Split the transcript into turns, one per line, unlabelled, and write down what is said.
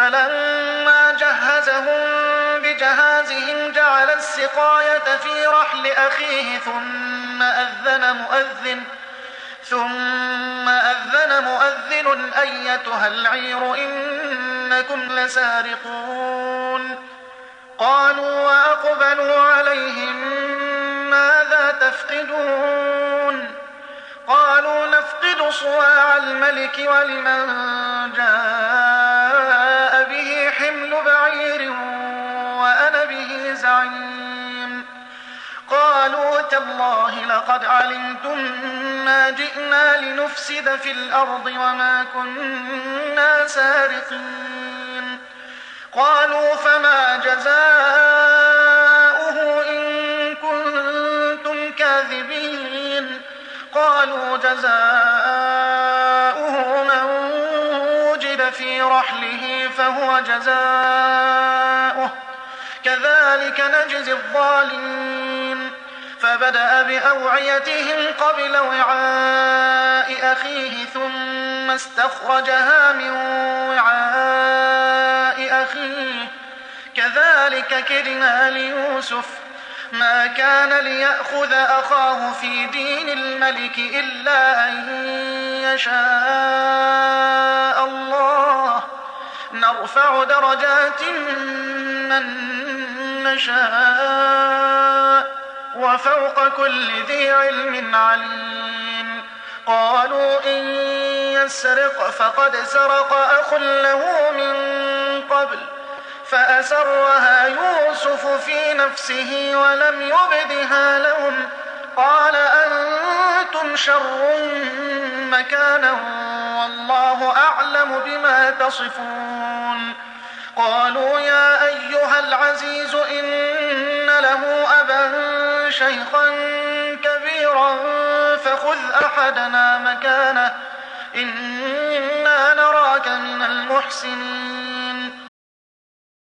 فلما جهزهم بجهازهم جعل السقاية في رحل أخيه ثم أذن مؤذن أيتها العير إنكم لسارقون. قالوا وأقبلوا عليهم ماذا تفقدون؟ قالوا نفقد صواع الملك ولمن جاء به حمل بعير وأنا به زعيم. قالوا تالله لقد علمتم ما جئنا لنفسد في الأرض وما كنا سارقين. قالوا فما جزاؤه إن كنتم كاذبين؟ قالوا جزاؤه من وجد في رحله فهو جزاؤه كذلك نجزي الظالمين. فبدأ بأوعيتهم قبل وعاء أخيه ثم استخرجها من وعاء أخيه كذلك كدنا ليوسف ما كان ليأخذ أخاه في دين الملك إلا أن يشاء الله نرفع درجات من نشاء وفوق كل ذي علم عليم. قالوا إن يسرق فقد سرق أخ له من قبل فأسرها يوسف في نفسه ولم يبدها لهم. قال أنتم شر مكانا والله أعلم بما تصفون. قالوا يا أيها العزيز إن له أبا شيخا كبيرا فخذ أحدنا مكانه إنا نراك من المحسنين.